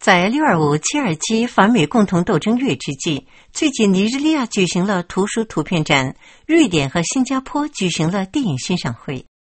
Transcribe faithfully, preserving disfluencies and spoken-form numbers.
在六二五切尔基反美共同斗争月之际，最近尼日利亚举行了图书图片展，瑞典和新加坡举行了电影欣赏会。